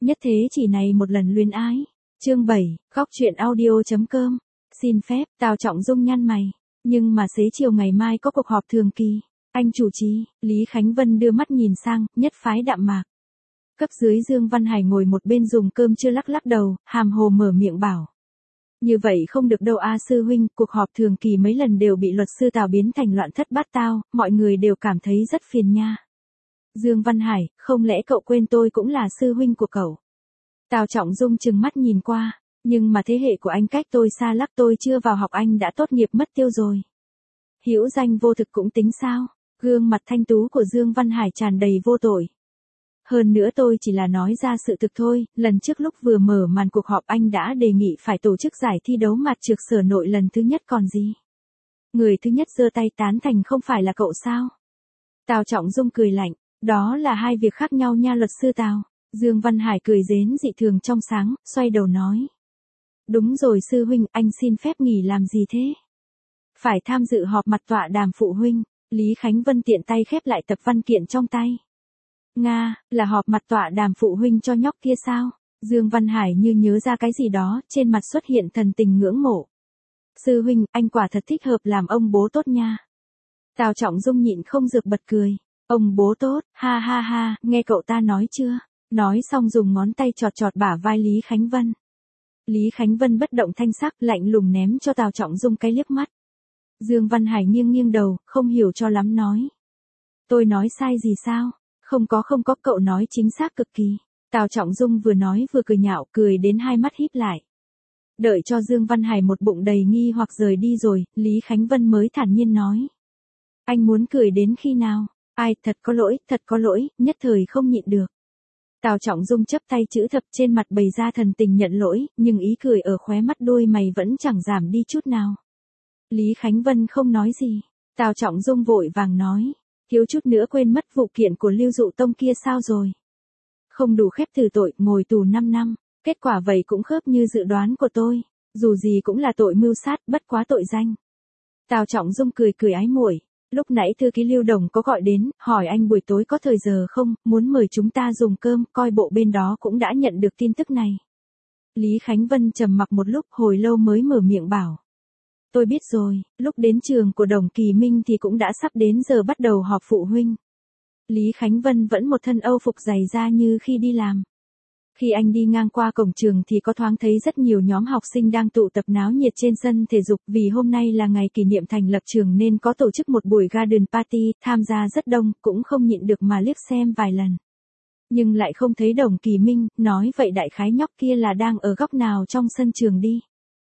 Nhất thế chỉ này một lần luyến ái. Chương 7, góc truyện audio.com. Xin phép, Tào Trọng Dung nhăn mày. Nhưng mà xế chiều ngày mai có cuộc họp thường kỳ. Anh chủ trì, Lý Khánh Vân đưa mắt nhìn sang, nhất phái đạm mạc. Cấp dưới Dương Văn Hải ngồi một bên dùng cơm chưa lắc lắc đầu, hàm hồ mở miệng bảo. Như vậy không được đâu a sư huynh, cuộc họp thường kỳ mấy lần đều bị luật sư Tào biến thành loạn thất bát tao, mọi người đều cảm thấy rất phiền nha. Dương Văn Hải, không lẽ cậu quên tôi cũng là sư huynh của cậu? Tào Trọng Dung trừng mắt nhìn qua, nhưng mà thế hệ của anh cách tôi xa lắc, tôi chưa vào học anh đã tốt nghiệp mất tiêu rồi. Hữu danh vô thực cũng tính sao? Gương mặt thanh tú của Dương Văn Hải tràn đầy vô tội. Hơn nữa tôi chỉ là nói ra sự thực thôi, lần trước lúc vừa mở màn cuộc họp anh đã đề nghị phải tổ chức giải thi đấu mặt trược sở nội lần thứ nhất còn gì. Người thứ nhất giơ tay tán thành không phải là cậu sao? Tào Trọng Dung cười lạnh, đó là hai việc khác nhau nha luật sư Tào. Dương Văn Hải cười rến dị thường trong sáng, xoay đầu nói. Đúng rồi sư huynh, anh xin phép nghỉ làm gì thế? Phải tham dự họp mặt tọa đàm phụ huynh. Lý Khánh Vân tiện tay khép lại tập văn kiện trong tay. Nga, là họp mặt tọa đàm phụ huynh cho nhóc kia sao? Dương Văn Hải như nhớ ra cái gì đó, trên mặt xuất hiện thần tình ngưỡng mộ. Sư huynh, anh quả thật thích hợp làm ông bố tốt nha. Tào Trọng Dung nhịn không được bật cười. Ông bố tốt, ha ha ha, nghe cậu ta nói chưa? Nói xong dùng ngón tay chọt chọt bả vai Lý Khánh Vân. Lý Khánh Vân bất động thanh sắc, lạnh lùng ném cho Tào Trọng Dung cái liếc mắt. Dương Văn Hải nghiêng nghiêng đầu, không hiểu cho lắm nói. Tôi nói sai gì sao? Không có cậu nói chính xác cực kỳ. Tào Trọng Dung vừa nói vừa cười nhạo, cười đến hai mắt híp lại. Đợi cho Dương Văn Hải một bụng đầy nghi hoặc rời đi rồi, Lý Khánh Vân mới thản nhiên nói. Anh muốn cười đến khi nào? Ai, thật có lỗi, nhất thời không nhịn được. Tào Trọng Dung chấp tay chữ thập trên mặt bày ra thần tình nhận lỗi, nhưng ý cười ở khóe mắt đôi mày vẫn chẳng giảm đi chút nào. Lý Khánh Vân không nói gì. Tào Trọng Dung vội vàng nói. Thiếu chút nữa quên mất vụ kiện của Lưu Dụ Tông kia sao rồi? Không đủ khép thử tội, ngồi tù 5 năm. Kết quả vậy cũng khớp như dự đoán của tôi. Dù gì cũng là tội mưu sát, bất quá tội danh. Tào Trọng Dung cười ái muội. Lúc nãy thư ký Lưu Đồng có gọi đến, hỏi anh buổi tối có thời giờ không, muốn mời chúng ta dùng cơm, coi bộ bên đó cũng đã nhận được tin tức này. Lý Khánh Vân trầm mặc một lúc, hồi lâu mới mở miệng bảo. Tôi biết rồi, lúc đến trường của Đồng Kỳ Minh thì cũng đã sắp đến giờ bắt đầu họp phụ huynh. Lý Khánh Vân vẫn một thân âu phục dày da như khi đi làm. Khi anh đi ngang qua cổng trường thì có thoáng thấy rất nhiều nhóm học sinh đang tụ tập náo nhiệt trên sân thể dục, vì hôm nay là ngày kỷ niệm thành lập trường nên có tổ chức một buổi garden party, tham gia rất đông, cũng không nhịn được mà liếc xem vài lần. Nhưng lại không thấy Đồng Kỳ Minh, nói vậy đại khái nhóc kia là đang ở góc nào trong sân trường đi.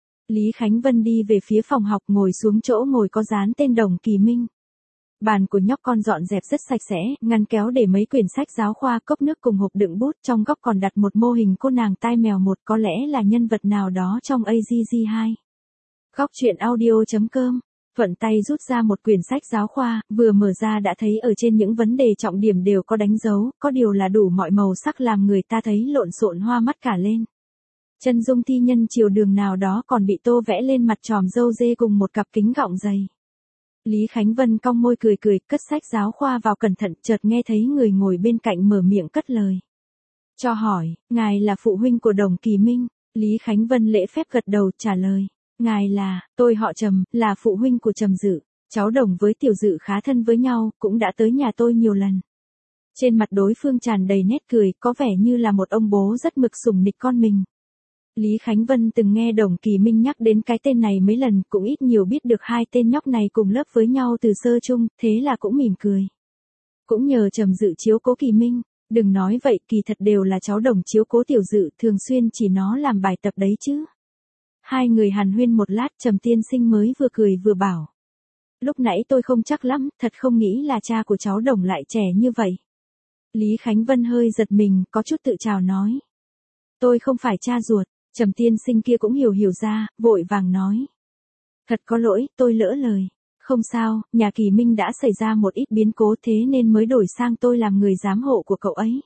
Lý Khánh Vân đi về phía phòng học, ngồi xuống chỗ ngồi có dán tên Đồng Kỳ Minh. Bàn của nhóc con dọn dẹp rất sạch sẽ, ngăn kéo để mấy quyển sách giáo khoa, cốc nước cùng hộp đựng bút, trong góc còn đặt một mô hình cô nàng tai mèo một, có lẽ là nhân vật nào đó trong AGG2. Góc truyện audio.com. Thuận tay rút ra một quyển sách giáo khoa, vừa mở ra đã thấy ở trên những vấn đề trọng điểm đều có đánh dấu, có điều là đủ mọi màu sắc làm người ta thấy lộn xộn hoa mắt cả lên. Chân dung thi nhân chiều đường nào đó còn bị tô vẽ lên mặt tròm râu dê cùng một cặp kính gọng dày. Lý Khánh Vân cong môi cười, cất sách giáo khoa vào cẩn thận, chợt nghe thấy người ngồi bên cạnh mở miệng cất lời. Cho hỏi, ngài là phụ huynh của Đồng Kỳ Minh? Lý Khánh Vân lễ phép gật đầu trả lời. Ngài là, tôi họ Trầm, là phụ huynh của Trầm Dự. Cháu Đồng với Tiểu Dự khá thân với nhau, cũng đã tới nhà tôi nhiều lần. Trên mặt đối phương tràn đầy nét cười, có vẻ như là một ông bố rất mực sủng nịch con mình. Lý Khánh Vân từng nghe Đồng Kỳ Minh nhắc đến cái tên này mấy lần, cũng ít nhiều biết được hai tên nhóc này cùng lớp với nhau từ sơ chung, thế là cũng mỉm cười. Cũng nhờ Trầm Dự chiếu cố Kỳ Minh, đừng nói vậy, kỳ thật đều là cháu Đồng chiếu cố Tiểu Dự, thường xuyên chỉ nó làm bài tập đấy chứ. Hai người hàn huyên một lát, Trầm tiên sinh mới vừa cười vừa bảo. Lúc nãy tôi không chắc lắm, thật không nghĩ là cha của cháu Đồng lại trẻ như vậy. Lý Khánh Vân hơi giật mình, có chút tự trào nói. Tôi không phải cha ruột. Trầm tiên sinh kia cũng hiểu ra, vội vàng nói. Thật có lỗi, tôi lỡ lời. Không sao, nhà Kỳ Minh đã xảy ra một ít biến cố thế nên mới đổi sang tôi làm người giám hộ của cậu ấy.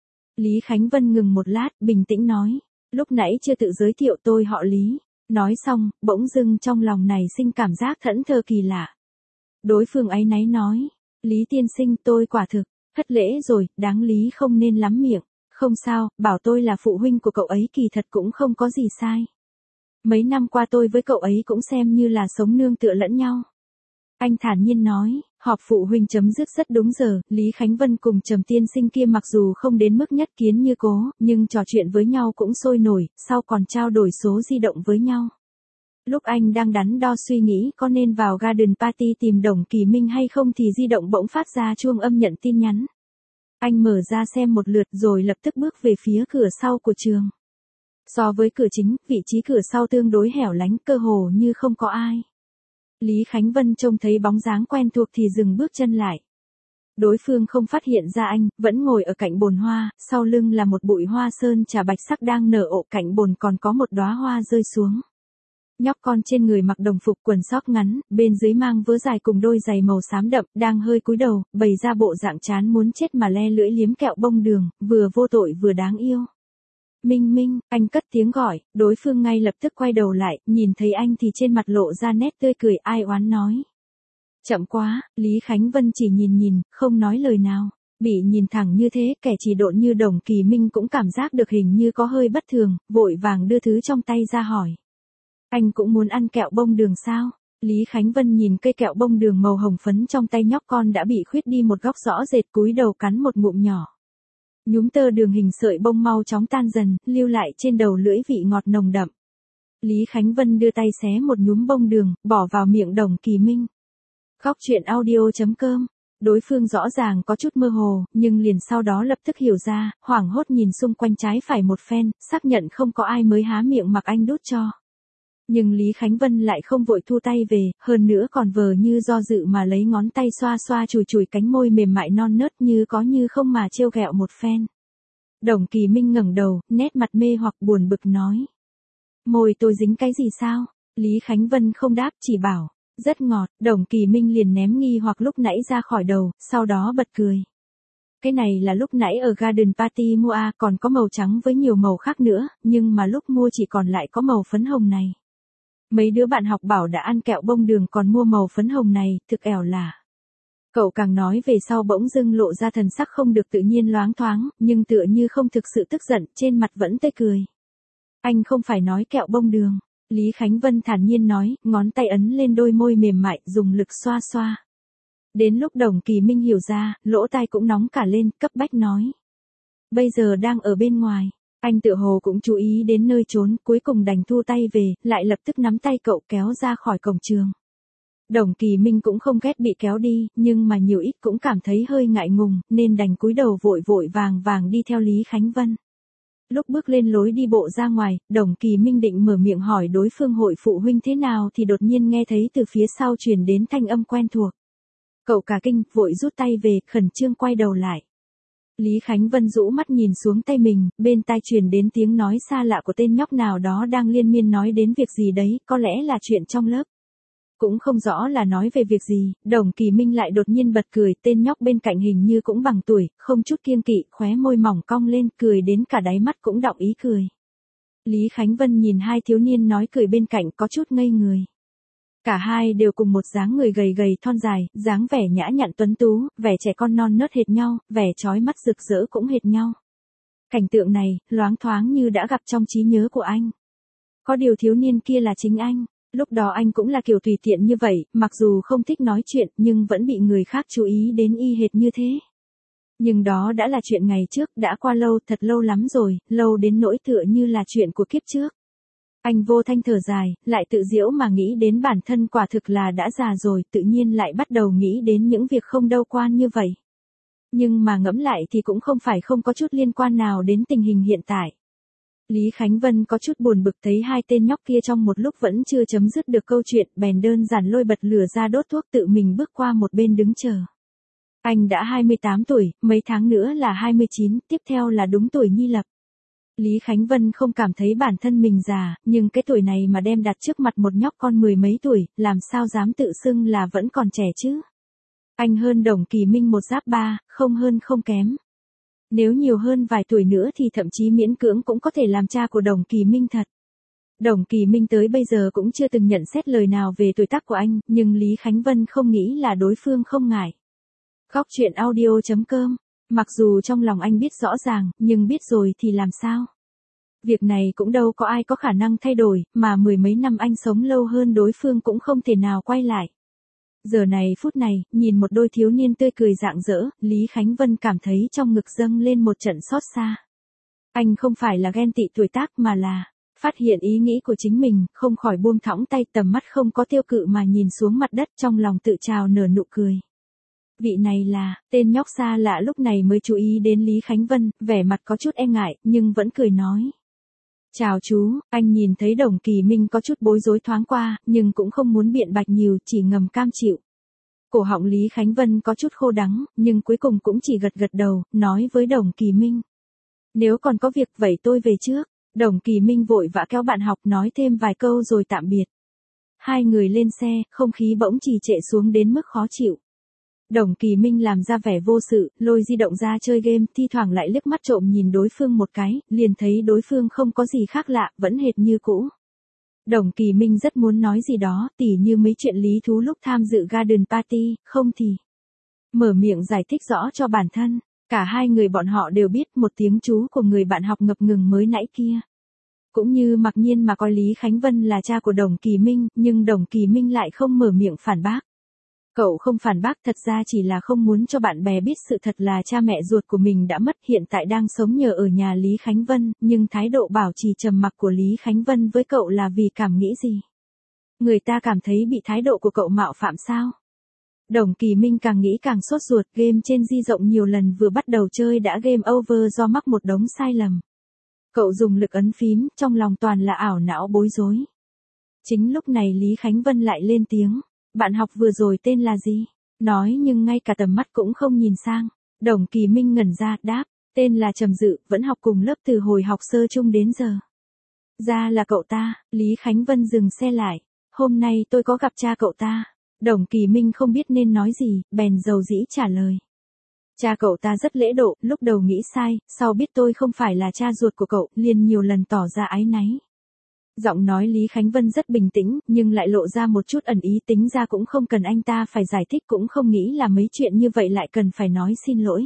Lý Khánh Vân ngừng một lát, bình tĩnh nói. Lúc nãy chưa tự giới thiệu, tôi họ Lý. Nói xong, bỗng dưng trong lòng này sinh cảm giác thẫn thờ kỳ lạ. Đối phương áy náy nói. Lý tiên sinh, tôi quả thực thất lễ rồi, đáng lý không nên lắm miệng. Không sao, bảo tôi là phụ huynh của cậu ấy kỳ thật cũng không có gì sai. Mấy năm qua tôi với cậu ấy cũng xem như là sống nương tựa lẫn nhau. Anh thản nhiên nói, họp phụ huynh chấm dứt rất đúng giờ, Lý Khánh Vân cùng Trầm Tiên Sinh kia mặc dù không đến mức nhất kiến như cố, nhưng trò chuyện với nhau cũng sôi nổi, sau còn trao đổi số di động với nhau. Lúc anh đang đắn đo suy nghĩ có nên vào garden party tìm Đồng Kỳ Minh hay không thì di động bỗng phát ra chuông âm nhận tin nhắn. Anh mở ra xem một lượt rồi lập tức bước về phía cửa sau của trường. So với cửa chính, vị trí cửa sau tương đối hẻo lánh, cơ hồ như không có ai. Lý Khánh Vân trông thấy bóng dáng quen thuộc thì dừng bước chân lại. Đối phương không phát hiện ra anh, vẫn ngồi ở cạnh bồn hoa, sau lưng là một bụi hoa sơn trà bạch sắc đang nở ộ, cạnh bồn còn có một đóa hoa rơi xuống. Nhóc con trên người mặc đồng phục quần sóc ngắn, bên dưới mang vớ dài cùng đôi giày màu xám đậm, đang hơi cúi đầu, bày ra bộ dạng chán muốn chết mà le lưỡi liếm kẹo bông đường, vừa vô tội vừa đáng yêu. Minh Minh, anh cất tiếng gọi, đối phương ngay lập tức quay đầu lại, nhìn thấy anh thì trên mặt lộ ra nét tươi cười ai oán nói. Chậm quá, Lý Khánh Vân chỉ nhìn, không nói lời nào. Bị nhìn thẳng như thế, kẻ chỉ độn như Đồng Kỳ Minh cũng cảm giác được hình như có hơi bất thường, vội vàng đưa thứ trong tay ra hỏi. Anh cũng muốn ăn kẹo bông đường sao? Lý Khánh Vân nhìn cây kẹo bông đường màu hồng phấn trong tay nhóc con đã bị khuyết đi một góc rõ rệt, cúi đầu cắn một ngụm nhỏ. Nhúm tơ đường hình sợi bông mau chóng tan dần, lưu lại trên đầu lưỡi vị ngọt nồng đậm. Lý Khánh Vân đưa tay xé một nhúm bông đường, bỏ vào miệng Đồng Kỳ Minh. Góc chuyện audio.com. Đối phương rõ ràng có chút mơ hồ, nhưng liền sau đó lập tức hiểu ra, hoảng hốt nhìn xung quanh trái phải một phen, xác nhận không có ai mới há miệng mặc anh đút cho. Nhưng Lý Khánh Vân lại không vội thu tay về, hơn nữa còn vờ như do dự mà lấy ngón tay xoa xoa chùi cánh môi mềm mại non nớt như có như không mà trêu ghẹo một phen. Đồng Kỳ Minh ngẩng đầu, nét mặt mê hoặc buồn bực nói. Môi tôi dính cái gì sao? Lý Khánh Vân không đáp, chỉ bảo. Rất ngọt, Đồng Kỳ Minh liền ném nghi hoặc lúc nãy ra khỏi đầu, sau đó bật cười. Cái này là lúc nãy ở Garden Party mua còn có màu trắng với nhiều màu khác nữa, nhưng mà lúc mua chỉ còn lại có màu phấn hồng này. Mấy đứa bạn học bảo đã ăn kẹo bông đường còn mua màu phấn hồng này, thực ẻo lả. Cậu càng nói về sau bỗng dưng lộ ra thần sắc không được tự nhiên loáng thoáng, nhưng tựa như không thực sự tức giận, trên mặt vẫn tươi cười. Anh không phải nói kẹo bông đường. Lý Khánh Vân thản nhiên nói, ngón tay ấn lên đôi môi mềm mại, dùng lực xoa xoa. Đến lúc Đồng Kỳ Minh hiểu ra, lỗ tai cũng nóng cả lên, cấp bách nói. Bây giờ đang ở bên ngoài. Anh tựa hồ cũng chú ý đến nơi trốn, cuối cùng đành thu tay về, lại lập tức nắm tay cậu kéo ra khỏi cổng trường. Đồng Kỳ Minh cũng không ghét bị kéo đi, nhưng mà nhiều ít cũng cảm thấy hơi ngại ngùng, nên đành cúi đầu vội vàng đi theo Lý Khánh Vân. Lúc bước lên lối đi bộ ra ngoài, Đồng Kỳ Minh định mở miệng hỏi đối phương hội phụ huynh thế nào thì đột nhiên nghe thấy từ phía sau truyền đến thanh âm quen thuộc. Cậu cả kinh, vội rút tay về, khẩn trương quay đầu lại. Lý Khánh Vân rũ mắt nhìn xuống tay mình, bên tai truyền đến tiếng nói xa lạ của tên nhóc nào đó đang liên miên nói đến việc gì đấy, có lẽ là chuyện trong lớp. Cũng không rõ là nói về việc gì, Đồng Kỳ Minh lại đột nhiên bật cười, tên nhóc bên cạnh hình như cũng bằng tuổi, không chút kiêng kỵ, khóe môi mỏng cong lên, cười đến cả đáy mắt cũng đọng ý cười. Lý Khánh Vân nhìn hai thiếu niên nói cười bên cạnh có chút ngây người. Cả hai đều cùng một dáng người gầy gầy thon dài, dáng vẻ nhã nhặn tuấn tú, vẻ trẻ con non nớt hệt nhau, vẻ chói mắt rực rỡ cũng hệt nhau. Cảnh tượng này, loáng thoáng như đã gặp trong trí nhớ của anh. Có điều thiếu niên kia là chính anh. Lúc đó anh cũng là kiểu tùy tiện như vậy, mặc dù không thích nói chuyện, nhưng vẫn bị người khác chú ý đến y hệt như thế. Nhưng đó đã là chuyện ngày trước, đã qua lâu, thật lâu lắm rồi, lâu đến nỗi tựa như là chuyện của kiếp trước. Anh vô thanh thở dài, lại tự giễu mà nghĩ đến bản thân quả thực là đã già rồi, tự nhiên lại bắt đầu nghĩ đến những việc không đâu quan như vậy. Nhưng mà ngẫm lại thì cũng không phải không có chút liên quan nào đến tình hình hiện tại. Lý Khánh Vân có chút buồn bực thấy hai tên nhóc kia trong một lúc vẫn chưa chấm dứt được câu chuyện, bèn đơn giản lôi bật lửa ra đốt thuốc tự mình bước qua một bên đứng chờ. Anh đã 28 tuổi, mấy tháng nữa là 29, tiếp theo là đúng tuổi nhi lập. Lý Khánh Vân không cảm thấy bản thân mình già, nhưng cái tuổi này mà đem đặt trước mặt một nhóc con mười mấy tuổi, làm sao dám tự xưng là vẫn còn trẻ chứ. Anh hơn Đồng Kỳ Minh một giáp ba, không hơn không kém. Nếu nhiều hơn vài tuổi nữa thì thậm chí miễn cưỡng cũng có thể làm cha của Đồng Kỳ Minh thật. Đồng Kỳ Minh tới bây giờ cũng chưa từng nhận xét lời nào về tuổi tác của anh, nhưng Lý Khánh Vân không nghĩ là đối phương không ngại. Góc chuyện audio.com Mặc dù trong lòng anh biết rõ ràng, nhưng biết rồi thì làm sao? Việc này cũng đâu có ai có khả năng thay đổi, mà mười mấy năm anh sống lâu hơn đối phương cũng không thể nào quay lại. Giờ này phút này, nhìn một đôi thiếu niên tươi cười rạng rỡ, Lý Khánh Vân cảm thấy trong ngực dâng lên một trận xót xa. Anh không phải là ghen tị tuổi tác mà là phát hiện ý nghĩ của chính mình, không khỏi buông thõng tay, tầm mắt không có tiêu cự mà nhìn xuống mặt đất, trong lòng tự trào nở nụ cười. Vị này là, tên nhóc xa lạ lúc này mới chú ý đến Lý Khánh Vân, vẻ mặt có chút e ngại, nhưng vẫn cười nói. Chào chú, anh nhìn thấy Đồng Kỳ Minh có chút bối rối thoáng qua, nhưng cũng không muốn biện bạch nhiều, chỉ ngầm cam chịu. Cổ họng Lý Khánh Vân có chút khô đắng, nhưng cuối cùng cũng chỉ gật gật đầu, nói với Đồng Kỳ Minh. Nếu còn có việc vậy tôi về trước. Đồng Kỳ Minh vội vã kéo bạn học nói thêm vài câu rồi tạm biệt. Hai người lên xe, không khí bỗng trì trệ xuống đến mức khó chịu. Đồng Kỳ Minh làm ra vẻ vô sự, lôi di động ra chơi game, thi thoảng lại liếc mắt trộm nhìn đối phương một cái, liền thấy đối phương không có gì khác lạ, vẫn hệt như cũ. Đồng Kỳ Minh rất muốn nói gì đó, tỉ như mấy chuyện lý thú lúc tham dự garden party, không thì mở miệng giải thích rõ cho bản thân. Cả hai người bọn họ đều biết một tiếng chú của người bạn học ngập ngừng mới nãy kia. Cũng như mặc nhiên mà coi Lý Khánh Vân là cha của Đồng Kỳ Minh, nhưng Đồng Kỳ Minh lại không mở miệng phản bác. Cậu không phản bác thật ra chỉ là không muốn cho bạn bè biết sự thật là cha mẹ ruột của mình đã mất, hiện tại đang sống nhờ ở nhà Lý Khánh Vân, nhưng thái độ bảo trì trầm mặc của Lý Khánh Vân với cậu là vì cảm nghĩ gì? Người ta cảm thấy bị thái độ của cậu mạo phạm sao? Đồng Kỳ Minh càng nghĩ càng sốt ruột, game trên di rộng nhiều lần vừa bắt đầu chơi đã game over do mắc một đống sai lầm. Cậu dùng lực ấn phím, trong lòng toàn là ảo não bối rối. Chính lúc này Lý Khánh Vân lại lên tiếng. Bạn học vừa rồi tên là gì? Nói nhưng ngay cả tầm mắt cũng không nhìn sang. Đồng Kỳ Minh ngẩn ra, đáp. Tên là Trầm Dự, vẫn học cùng lớp từ hồi học sơ chung đến giờ. Ra là cậu ta. Lý Khánh Vân dừng xe lại. Hôm nay tôi có gặp cha cậu ta. Đồng Kỳ Minh không biết nên nói gì, bèn dầu dĩ trả lời. Cha cậu ta rất lễ độ, lúc đầu nghĩ sai, sau biết tôi không phải là cha ruột của cậu, liền nhiều lần tỏ ra áy náy. Giọng nói Lý Khánh Vân rất bình tĩnh, nhưng lại lộ ra một chút ẩn ý, tính ra cũng không cần anh ta phải giải thích, cũng không nghĩ là mấy chuyện như vậy lại cần phải nói xin lỗi.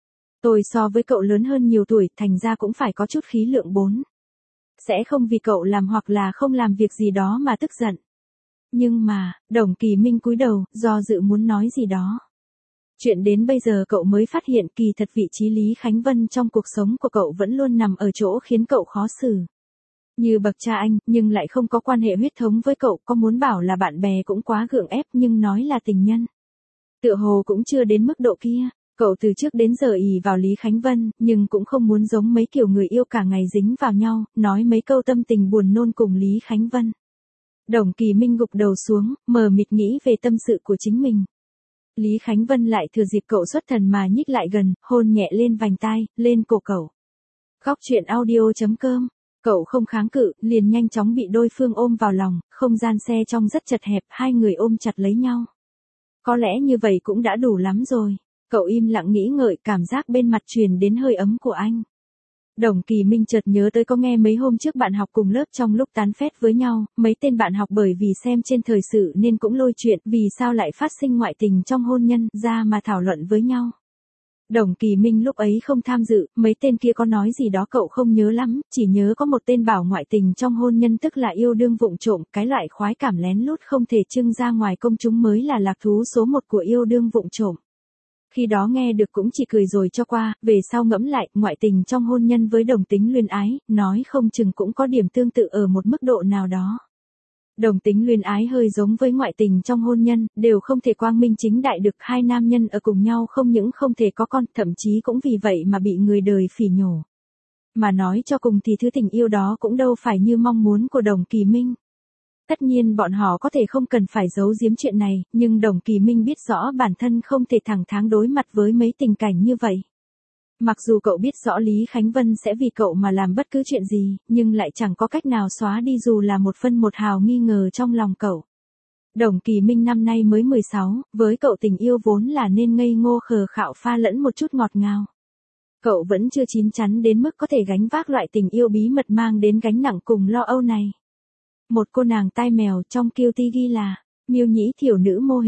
Tôi so với cậu lớn hơn nhiều tuổi, thành ra cũng phải có chút khí lượng bốn. Sẽ không vì cậu làm hoặc là không làm việc gì đó mà tức giận. Nhưng mà, Đồng Kỳ Minh cúi đầu, do dự muốn nói gì đó. Chuyện đến bây giờ cậu mới phát hiện kỳ thật vị trí Lý Khánh Vân trong cuộc sống của cậu vẫn luôn nằm ở chỗ khiến cậu khó xử. Như bậc cha anh, nhưng lại không có quan hệ huyết thống với cậu, có muốn bảo là bạn bè cũng quá gượng ép, nhưng nói là tình nhân. Tựa hồ cũng chưa đến mức độ kia. Cậu từ trước đến giờ ỷ vào Lý Khánh Vân, nhưng cũng không muốn giống mấy kiểu người yêu cả ngày dính vào nhau, nói mấy câu tâm tình buồn nôn cùng Lý Khánh Vân. Đồng Kỳ Minh gục đầu xuống, mờ mịt nghĩ về tâm sự của chính mình. Lý Khánh Vân lại thừa dịp cậu xuất thần mà nhích lại gần, hôn nhẹ lên vành tai, lên cổ cậu. Khóc chuyện audio.com. Cậu không kháng cự, liền nhanh chóng bị đối phương ôm vào lòng, không gian xe trong rất chật hẹp, hai người ôm chặt lấy nhau. Có lẽ như vậy cũng đã đủ lắm rồi. Cậu im lặng nghĩ ngợi, cảm giác bên mặt truyền đến hơi ấm của anh. Đồng Kỳ Minh chợt nhớ tới có nghe mấy hôm trước bạn học cùng lớp trong lúc tán phét với nhau, mấy tên bạn học bởi vì xem trên thời sự nên cũng lôi chuyện vì sao lại phát sinh ngoại tình trong hôn nhân ra mà thảo luận với nhau. Đồng Kỳ Minh lúc ấy không tham dự, mấy tên kia có nói gì đó cậu không nhớ lắm, chỉ nhớ có một tên bảo ngoại tình trong hôn nhân tức là yêu đương vụng trộm, cái loại khoái cảm lén lút không thể trưng ra ngoài công chúng mới là lạc thú số một của yêu đương vụng trộm. Khi đó nghe được cũng chỉ cười rồi cho qua, về sau ngẫm lại, ngoại tình trong hôn nhân với đồng tính luyến ái, nói không chừng cũng có điểm tương tự ở một mức độ nào đó. Đồng tính luyến ái hơi giống với ngoại tình trong hôn nhân, đều không thể quang minh chính đại được, hai nam nhân ở cùng nhau không những không thể có con, thậm chí cũng vì vậy mà bị người đời phỉ nhổ. Mà nói cho cùng thì thứ tình yêu đó cũng đâu phải như mong muốn của Đồng Kỳ Minh. Tất nhiên bọn họ có thể không cần phải giấu giếm chuyện này, nhưng Đồng Kỳ Minh biết rõ bản thân không thể thẳng thắn đối mặt với mấy tình cảnh như vậy. Mặc dù cậu biết rõ Lý Khánh Vân sẽ vì cậu mà làm bất cứ chuyện gì, nhưng lại chẳng có cách nào xóa đi dù là một phân một hào nghi ngờ trong lòng cậu. Đồng Kỳ Minh năm nay mới 16, với cậu tình yêu vốn là nên ngây ngô khờ khạo pha lẫn một chút ngọt ngào. Cậu vẫn chưa chín chắn đến mức có thể gánh vác loại tình yêu bí mật mang đến gánh nặng cùng lo âu này. Một cô nàng tai mèo trong Kiêu Ti ghi là, miêu nhĩ thiểu nữ mô hình.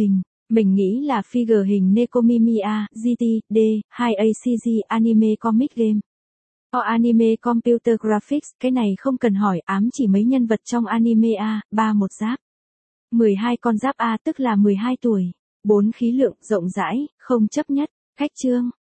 Mình nghĩ là figure hình Nekomiya, GT, D, 2ACG Anime Comic Game. Anime Computer Graphics, cái này không cần hỏi, ám chỉ mấy nhân vật trong anime A, 3 một giáp. 12 con giáp A tức là 12 tuổi. 4 khí lượng, rộng rãi, không chấp nhất. Cách chương.